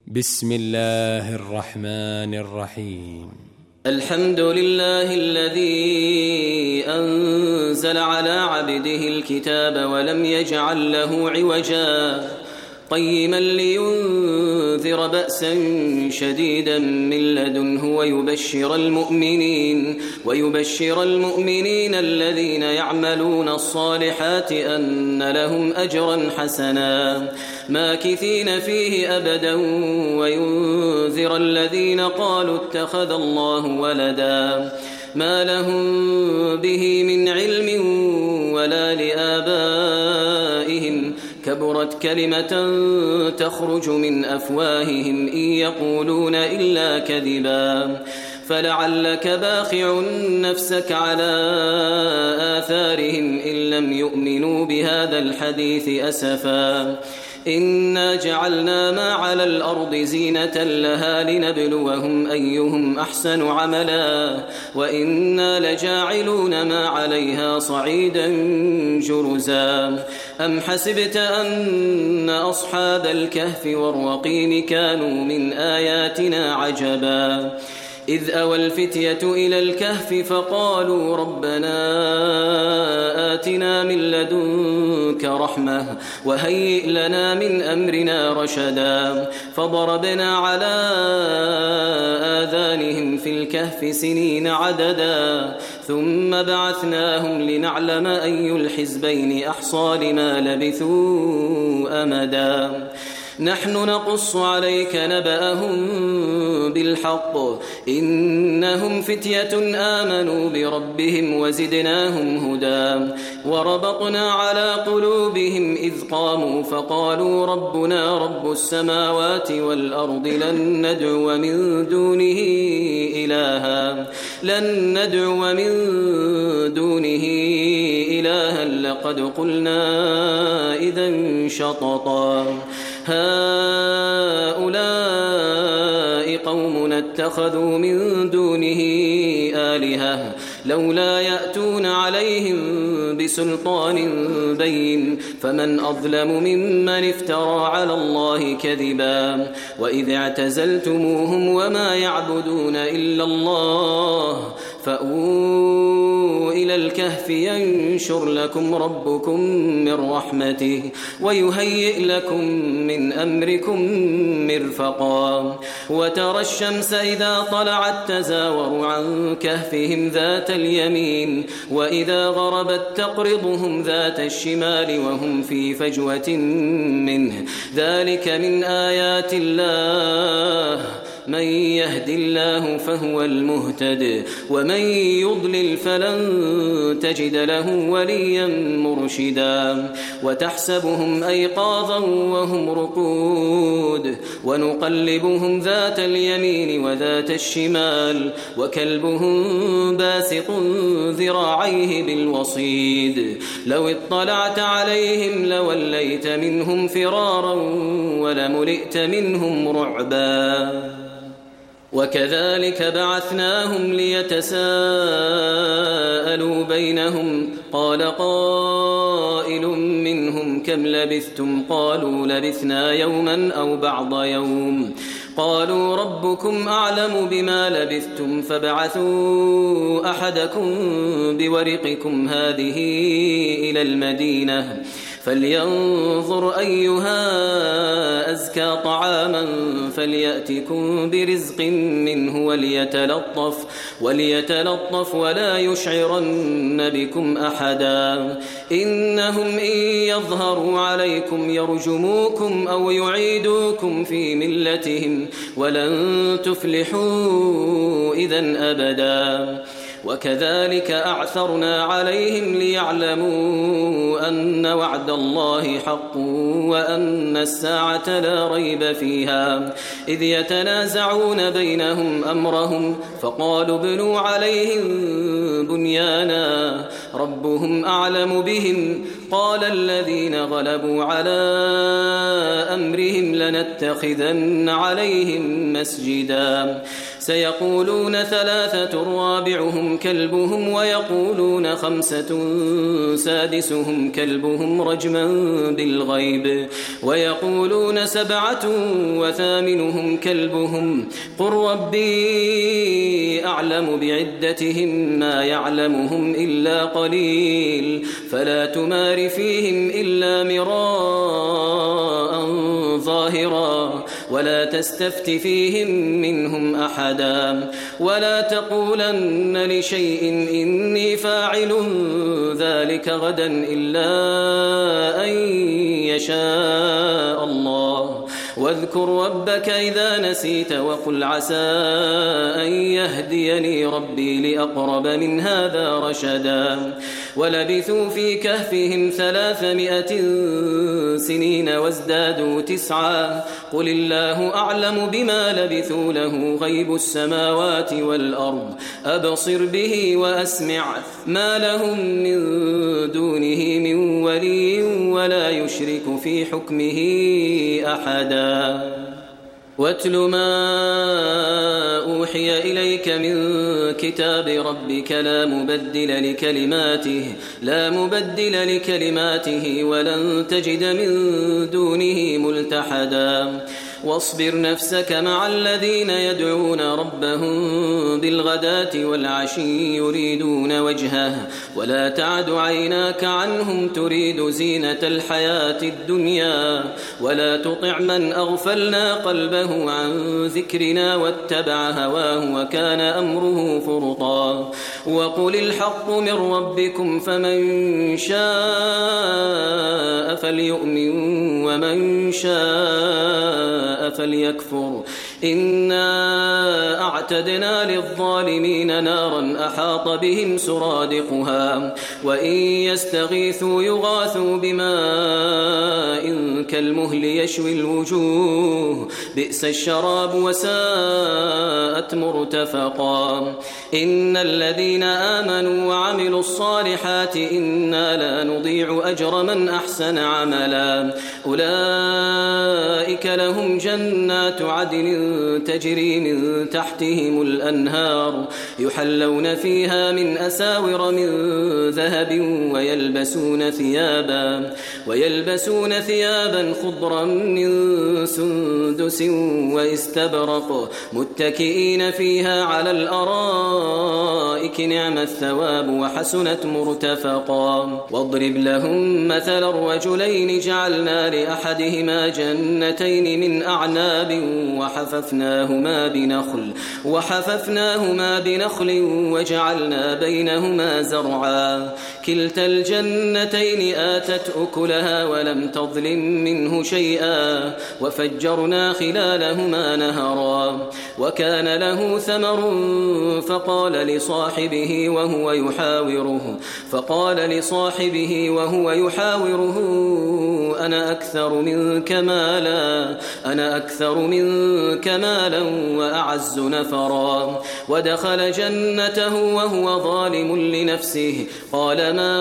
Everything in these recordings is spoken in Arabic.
بسم الله الرحمن الرحيم. الحمد لله الذي أنزل على عبده الكتاب ولم يجعل له عوجا قيما لينذر بأسا شديدا من لدنه ويبشر المؤمنين الذين يعملون الصالحات أن لهم أجرا حسنا ماكثين فيه أبدا وينذر الذين قالوا اتخذ الله ولدا ما لهم به من علم ولا لآبائهم كبرت كلمة تخرج من أفواههم إن يقولون إلا كذبا فلعلك باخع نفسك على آثارهم إن لم يؤمنوا بهذا الحديث أسفا إنا جعلنا ما على الأرض زينة لها لنبلوهم أيهم أحسن عملا وإنا لجاعلون ما عليها صعيدا جرزا أم حسبت أن أصحاب الكهف والرقيم كانوا من آياتنا عجبا إذ أوى الفتية إلى الكهف فقالوا ربنا آتنا من لدنك رحمة وهيئ لنا من أمرنا رشدا فضربنا على آذانهم في الكهف سنين عددا ثم بعثناهم لنعلم أي الحزبين أحصى لما لبثوا أمدا نحن نقص عليك نبأهم بالحق إنهم فتية آمنوا بربهم وزدناهم هدى وربطنا على قلوبهم إذ قاموا فقالوا ربنا رب السماوات والأرض لن ندعو من دونه إلها لقد قلنا إذا شططا هؤلاء قومنا اتخذوا من دونه آلهة لولا يأتون عليهم بسلطان بين فمن أظلم ممن افترى على الله كذبا وإذ اعتزلتموهم وما يعبدون إلا الله فأووا إلى الكهف ينشر لكم ربكم من رحمته ويهيئ لكم من أمركم مرفقا وترى الشمس إذا طلعت تزاور عن كهفهم ذات اليمين وإذا غربت تقرضهم ذات الشمال وهم في فجوة منه ذلك من آيات الله من يهد الله فهو المهتد ومن يضلل فلن تجد له وليا مرشدا وتحسبهم أيقاظا وهم رقود ونقلبهم ذات اليمين وذات الشمال وكلبهم باسط ذراعيه بالوصيد لو اطلعت عليهم لوليت منهم فرارا ولملئت منهم رعبا وكذلك بعثناهم ليتساءلوا بينهم قال قائل منهم كم لبثتم قالوا لبثنا يوما أو بعض يوم قالوا ربكم أعلم بما لبثتم فابعثوا أحدكم بورقكم هذه إلى المدينة فلينظر أيها أزكى طعاما فليأتكم برزق منه وليتلطف ولا يشعرن بكم أحدا إنهم إن يظهروا عليكم يرجموكم أو يعيدوكم في ملتهم ولن تفلحوا إذن أبدا وكذلك أعثرنا عليهم ليعلموا أن وعد الله حق وأن الساعة لا ريب فيها إذ يتنازعون بينهم أمرهم فقالوا ابنوا عليهم بنيانا ربهم أعلم بهم قال الذين غلبوا على أمرهم لنتخذن عليهم مسجدا سيقولون 3 رابعهم كلبهم ويقولون 5 سادسهم كلبهم رجما بالغيب ويقولون 7 وثامنهم كلبهم قل ربي أعلم بعدتهم ما يعلمهم إلا قليل فلا تمار فيهم إلا مراء ظاهرا ولا تستفت فيهم منهم أحدا ولا تقولن لشيء إني فاعل ذلك غدا إلا أن يشاء الله واذكر ربك إذا نسيت وقل عسى أن يهديني ربي لأقرب من هذا رشدا ولبثوا في كهفهم 300 سنين وازدادوا 9 قل الله أعلم بما لبثوا له غيب السماوات والأرض أبصر به وأسمع ما لهم من دونه من ولي ولا يشرك في حكمه أحدا واتل ما أوحي إليك من كتاب ربك لا مبدل لكلماته ولن تجد من دونه ملتحدا واصبر نفسك مع الذين يدعون ربهم بالغداة والعشي يريدون وجهه ولا تعد عيناك عنهم تريد زينة الحياة الدنيا ولا تطع من أغفلنا قلبه عن ذكرنا واتبع هواه وكان أمره فرطا وقل الحق من ربكم فمن شاء فليؤمن ومن شاء فليكفر إنا أعتدنا للظالمين نارا أحاط بهم سرادقها وإن يستغيثوا يغاثوا بماء كالمهل يشوي الوجوه بئس الشراب وساءت مرتفقا إن الذين آمنوا وعملوا الصالحات إنا لا نضيع أجر من أحسن عملا أولئك لهم جنات عدن تجري من تحتهم الأنهار يحلون فيها من أساور من ذهب ويلبسون ثيابا خضرا من سندس واستبرق متكئين فيها على الأرائك نعم الثواب وحسنت مرتفقا واضرب لهم مثل الرجلين جعلنا لأحدهما جنتين من أعناب وحففناهما بنخل وجعلنا بينهما زرعا كلتا الجنتين آتت أكلها ولم تظلم منه شيئا وفجرنا خلالهما نهرا وكان له ثمر فقال لصاحبه وهو يحاوره أنا أكثر منك مالا وأعز نفرا ودخل جنته وهو ظالم لنفسه قال ما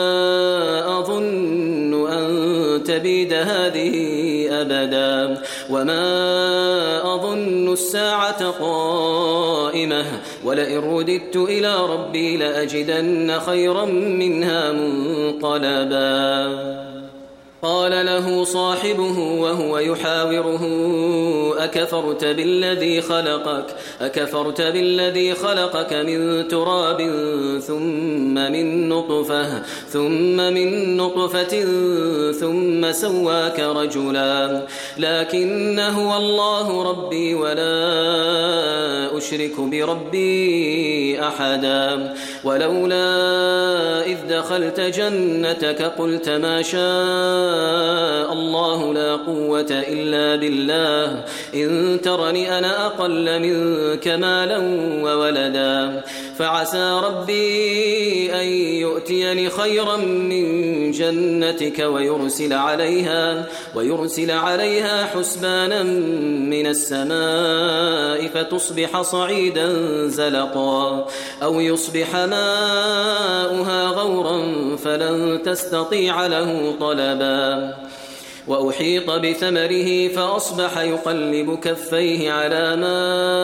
أظن أن تبيد هذه أبدا وما أظن الساعة قائمة ولئن رددت إلى ربي لأجدن خيرا منها منقلبا قال له صاحبه وهو يحاوره أكفرت بالذي خلقك من تراب ثم من نطفة ثم سواك رجلا لكن هو الله ربي ولا أشرك بربي أحدا ولولا إذ دخلت جنتك قلت ما شاء الله لا قوة إلا بالله إن ترني أنا أقل منك مالا وولدا فعسى ربي أن يؤتيني خيرا من جنتك ويرسل عليها حسبانا من السماء فتصبح صعيدا زلقا أو يصبح ماؤها غورا فلن تستطيع له طلبا وأحيط بثمره فأصبح يقلب كفيه على ما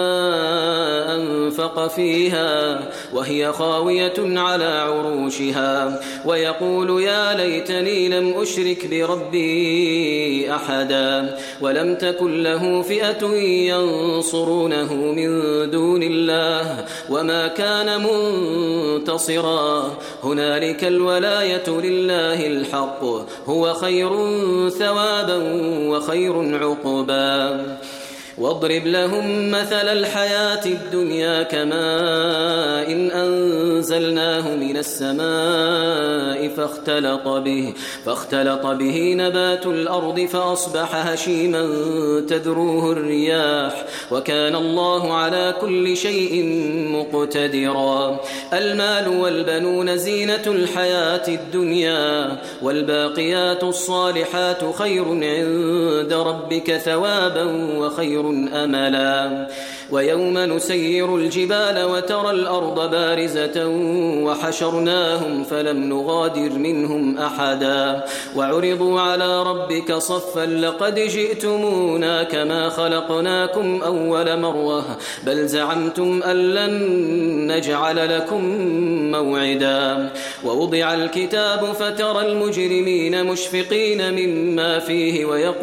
أنفق فيها وهي خاوية على عروشها ويقول يا ليتني لم أشرك بربي أحدا ولم تكن له فئة ينصرونه من دون الله وما كان منتصرا هنالك الولاية لله الحق هو خير ثوابا وخير عقبا واضرب لهم مثل الحياة الدنيا كماء إن أنزلناه من السماء فاختلط به نبات الأرض فأصبح هشيما تذروه الرياح وكان الله على كل شيء مقتدرا المال والبنون زينة الحياة الدنيا والباقيات الصالحات خير عند ربك ثوابا وخير أملا ويوم نسير الجبال وترى الأرض بارزة وحشرناهم فلم نغادر منهم أحدا وعرضوا على ربك صفا لقد جئتمونا كما خلقناكم أول مرة بل زعمتم أن لن نجعل لكم موعدا ووضع الكتاب فترى المجرمين مشفقين مما فيه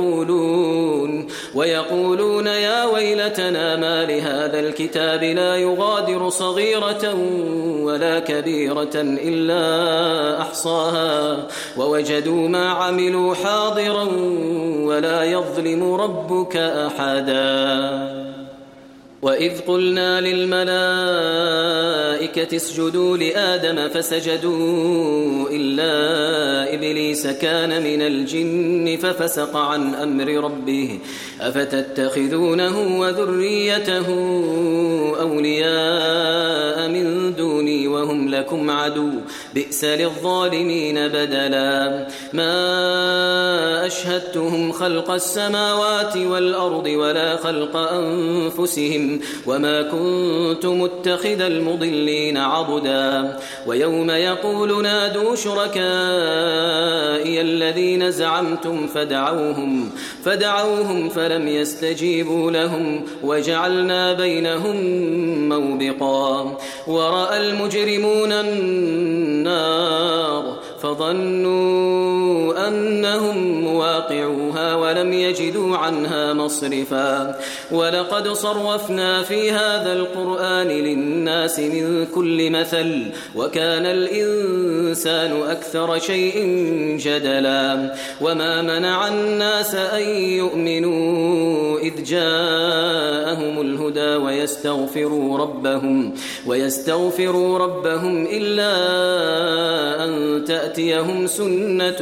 ويقولون يا ويلتنا ما لهذا الكتاب لا يغادر صغيرة ولا كبيرة إلا أحصاها ووجدوا ما عملوا حاضرا ولا يظلم ربك أحدا وإذ قلنا للملائكة اسجدوا لآدم فسجدوا إلا إبليس كان من الجن ففسق عن أمر ربه أفتتخذونه وذريته أولياء من دوني وهم لكم عدو بئس للظالمين بدلا ما أشهدتهم خلق السماوات والأرض ولا خلق أنفسهم وما كنت متخذ المضلين عضدا ويوم يقول نادوا شركائي الذين زعمتم فدعوهم فلم يستجيبوا لهم وجعلنا بينهم موبقا ورأى المجرمون النار فظنوا أنهم مواقعوها ولم يجدوا عنها مصرفا ولقد صرفنا في هذا القرآن للناس من كل مثل وكان الإنسان أكثر شيء جدلا وما منع الناس أن يؤمنوا إذ جاءهم الهدى ويستغفروا ربهم إلا أن تأتيهم سنة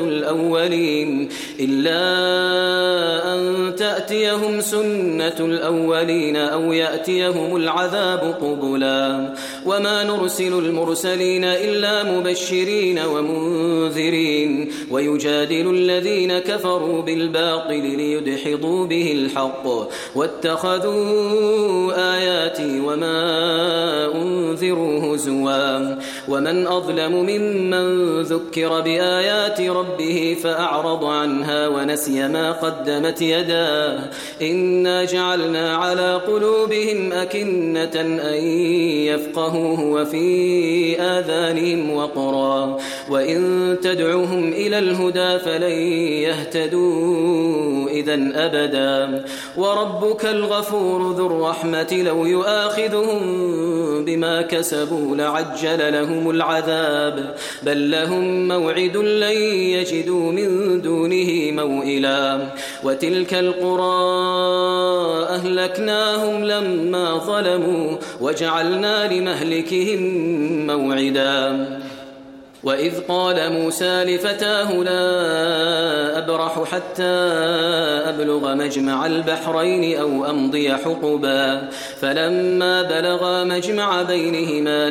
الأولين أو يأتيهم العذاب قبلا وما نرسل المرسلين إلا مبشرين ومنذرين ويجادل الذين كفروا بالباطل ليدحضوا به الحق واتخذوا آياتي وما أنذروا هزوا ومن أظلم ممن ذكر بآيات ربه فأعرض عنها ونسي ما قدمت يداه إنا جعلنا على قلوبهم أكنة أن يفقهوه وفي آذانهم وقرا وإن تدعوهم إلى الهدى فلن يهتدوا إذن أبدا وربك الغفور ذو الرحمة لو يؤاخذهم بما كسبوا لعجل لهم العذاب بل لهم موعد لن يجدوا من دونه موئلا وتلك القرى أهلكناهم لما ظلموا وجعلنا لمهلكهم موعدا وإذ قال موسى لفتاه لا أبرح حتى أبلغ مجمع البحرين أو أمضي حقبا فلما بلغا مجمع بينهما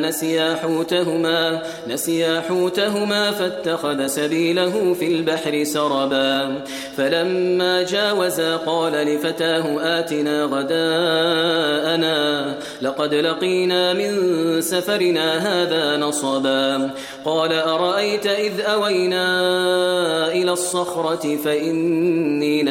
نسيا حوتهما فاتخذ سبيله في البحر سربا فلما جاوزا قال لفتاه آتنا غداءنا لقد لقينا من سفرنا هذا نصبا قال أرأيت إذ أوينا إلى الصخرة فإني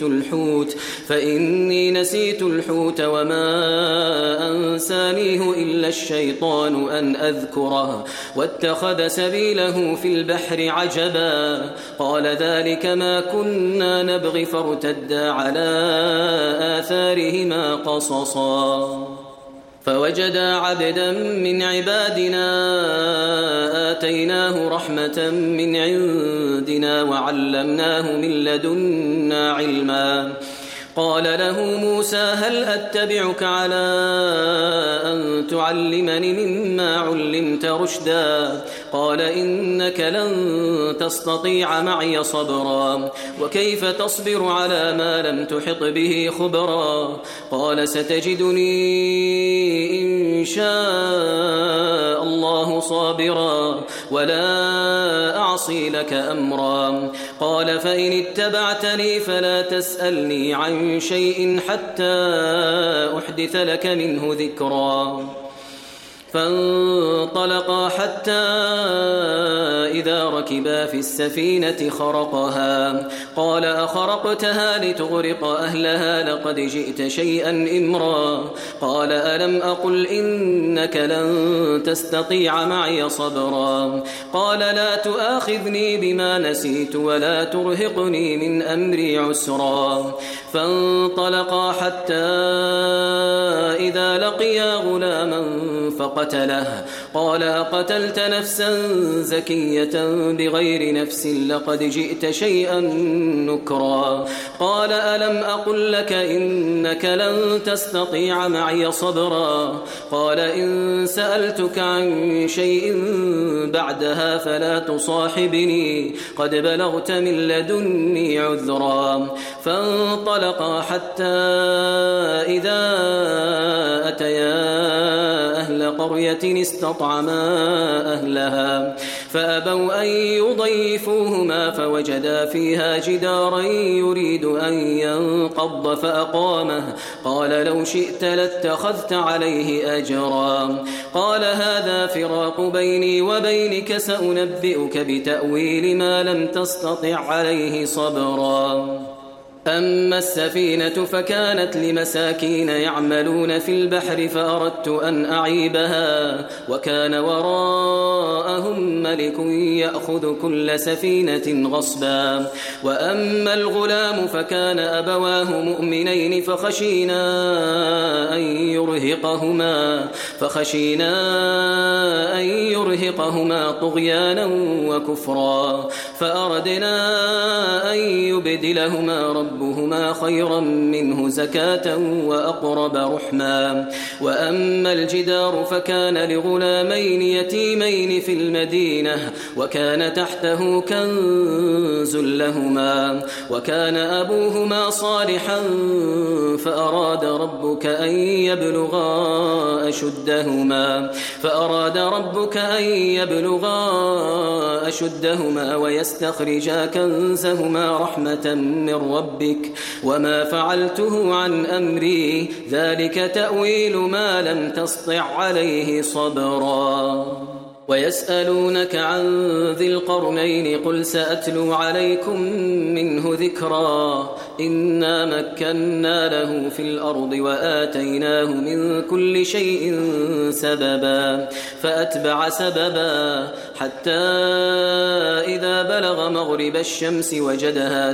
نسيت الحوت وما أنسانيه إلا الشيطان أن أذكره واتخذ سبيله في البحر عجبا قال ذلك ما كنا نبغي فارتدا على آثارهما قصصا فوجدا عبدا من عبادنا آتيناه رحمة من عندنا وعلمناه من لدنا علما قال له موسى هل أتبعك على أن تعلمني مما علمت رشدا قال إنك لن تستطيع معي صبرا وكيف تصبر على ما لم تحط به خبرا قال ستجدني إن شاء الله صابرا ولا أعصي لك أمرا قال فإن اتبعتني فلا تسألني عن شيء حتى أحدث لك منه ذكرا فانطلقا حتى إذا ركبا في السفينة خرقها قال أخرقتها لتغرق أهلها لقد جئت شيئا إمرا قال ألم أقل إنك لن تستطيع معي صبرا قال لا تؤاخذني بما نسيت ولا ترهقني من أمري عسرا فانطلقا حتى إذا لقيا غلاما فقتله قال أقتلت نفسا زكية بغير نفس لقد جئت شيئا نكرا قال ألم أقل لك إنك لن تستطيع معي صبرا قال إن سألتك عن شيء بعدها فلا تصاحبني قد بلغت من لدني عذرا فانطلقا حتى إذا أتيا أهل قرية استطعما أهلها فأبوا أن يضيفوهما فوجدا فيها جدارا يريد أن ينقض فأقامه قال لو شئت لاتخذت عليه أجرا قال هذا فراق بيني وبينك سأنبئك بتأويل ما لم تستطع عليه صبرا أما السفينة فكانت لمساكين يعملون في البحر فأردت أن أعيبها وكان وراءهم ملك يأخذ كل سفينة غصبا وأما الغلام فكان أبواه مؤمنين فخشينا أن يرهقهما طغيانا وكفرا فأردنا أن يبدلهما ربهما خيرا منه زكاة وأقرب رحما وأما الجدار فكان لغلامين يتيمين في المدينة وكان تحته كنز لهما وكان أبوهما صالحا فأراد ربك أن يبلغا أشدهما ويستخرجا كنزهما رحمة من ربك وما فعلته عن أمري ذلك تأويل ما لم تسطع عليه صبرا ويسألونك عن ذي القرنين قل سأتلو عليكم منه ذكرا إنا مكنا له في الأرض وآتيناه من كل شيء سببا فأتبع سببا حتى إذا بلغ مغرب الشمس وجدها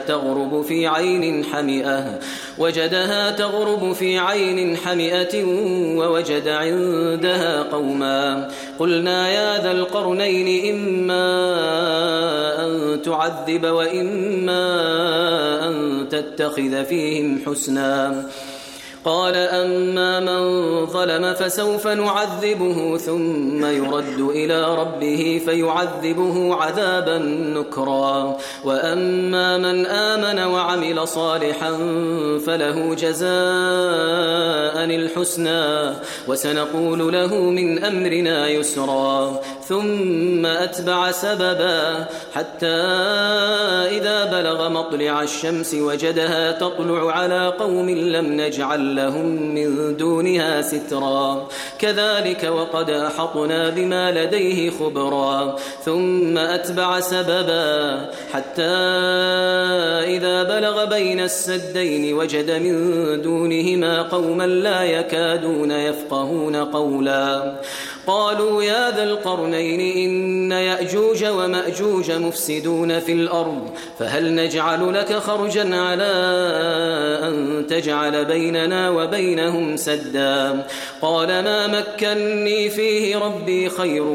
تغرب في عين حمئة ووجد عندها قوما قلنا يا ذا القرنين إما أن تعذب وإما أن تتخذ فيهم حسنا قال أما من ظلم فسوف نعذبه ثم يرد إلى ربه فيعذبه عذابا نكرا وأما من آمن وعمل صالحا فله جزاء الحسنى وسنقول له من أمرنا يسرا ثم أتبع سببا حتى إذا بلغ مطلع الشمس وجدها تطلع على قوم لم نجعل لهم من دونها سترا كذلك وقد أحطنا بما لديه خبرا ثم أتبع سببا حتى إذا بلغ بين السدين وجد من دونهما قوما لا يكادون يفقهون قولا قالوا يا ذا القرنين إن يأجوج ومأجوج مفسدون في الأرض فهل نجعل لك خرجا على أن تجعل بيننا وبينهم سدا قال ما مكني فيه ربي خير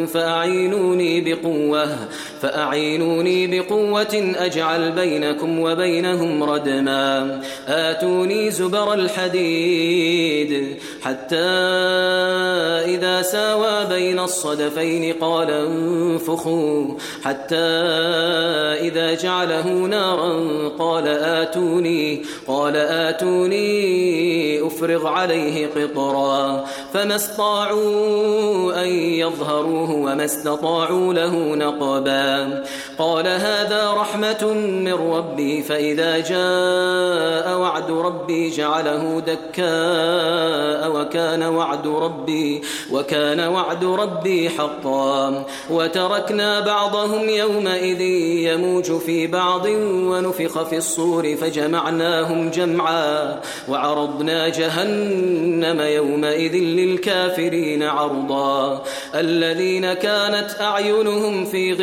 فأعينوني بقوة أجعل بينكم وبينهم ردما آتوني زبر الحديد حتى إذا ساوى بين الصدفين قال انفخوا حتى إذا جعله نارا قال آتوني أفرغ عليه قطرا فما استطاعوا أن يظهروه وما استطاعوا له نقبا قال هذا رحمة من ربي فإذا جاء وعد ربي جعله دكاء وكان وعد ربي حقا وتركنا بعضهم يومئذ يموج في بعض ونفخ في الصور فجمعناهم جمعا وعرضنا جهنم يومئذ للكافرين عرضا الذين كانت أعينهم في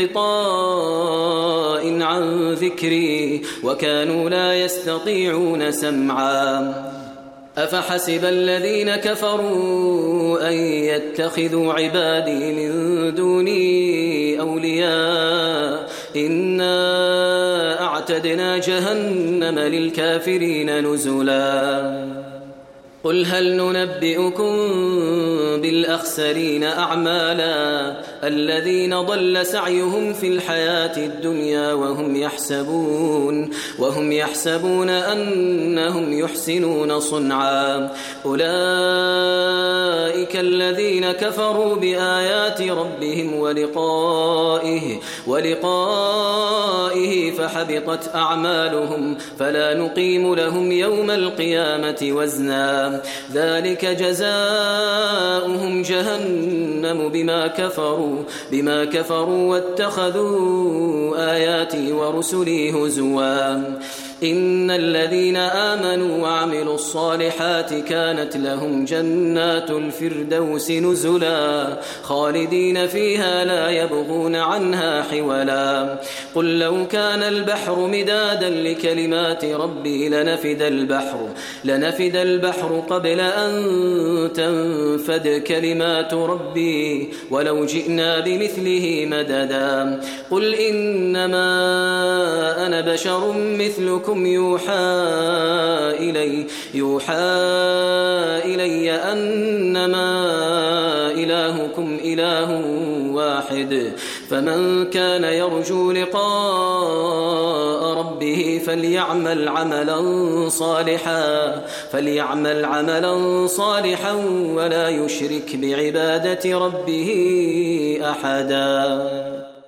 غطاء عن ذكري وكانوا لا يستطيعون سمعا أفحسب الذين كفروا أن يتخذوا عبادي من دوني أولياء إنا أعتدنا جهنم للكافرين نزلا قل هل ننبئكم بالأخسرين أعمالا الذين ضل سعيهم في الحياة الدنيا وهم يحسبون أنهم يحسنون صنعا أولئك الذين كفروا بآيات ربهم ولقائه فحبطت أعمالهم فلا نقيم لهم يوم القيامة وزنا ذلك جزاؤهم جهنم بما كفروا واتخذوا آياتي ورسلي هزوا إن الذين آمنوا وعملوا الصالحات كانت لهم جنات الفردوس نزلا خالدين فيها لا يبغون عنها حولا قل لو كان البحر مدادا لكلمات ربي لنفد البحر قبل أن تنفد كلمات ربي ولو جئنا بمثله مددا قل إنما أنا بشر مثلكم يوحى إلي أنما إلهكم إله واحد فمن كان يرجو لقاء ربه فليعمل عملا صالحا ولا يشرك بعبادة ربه أحدا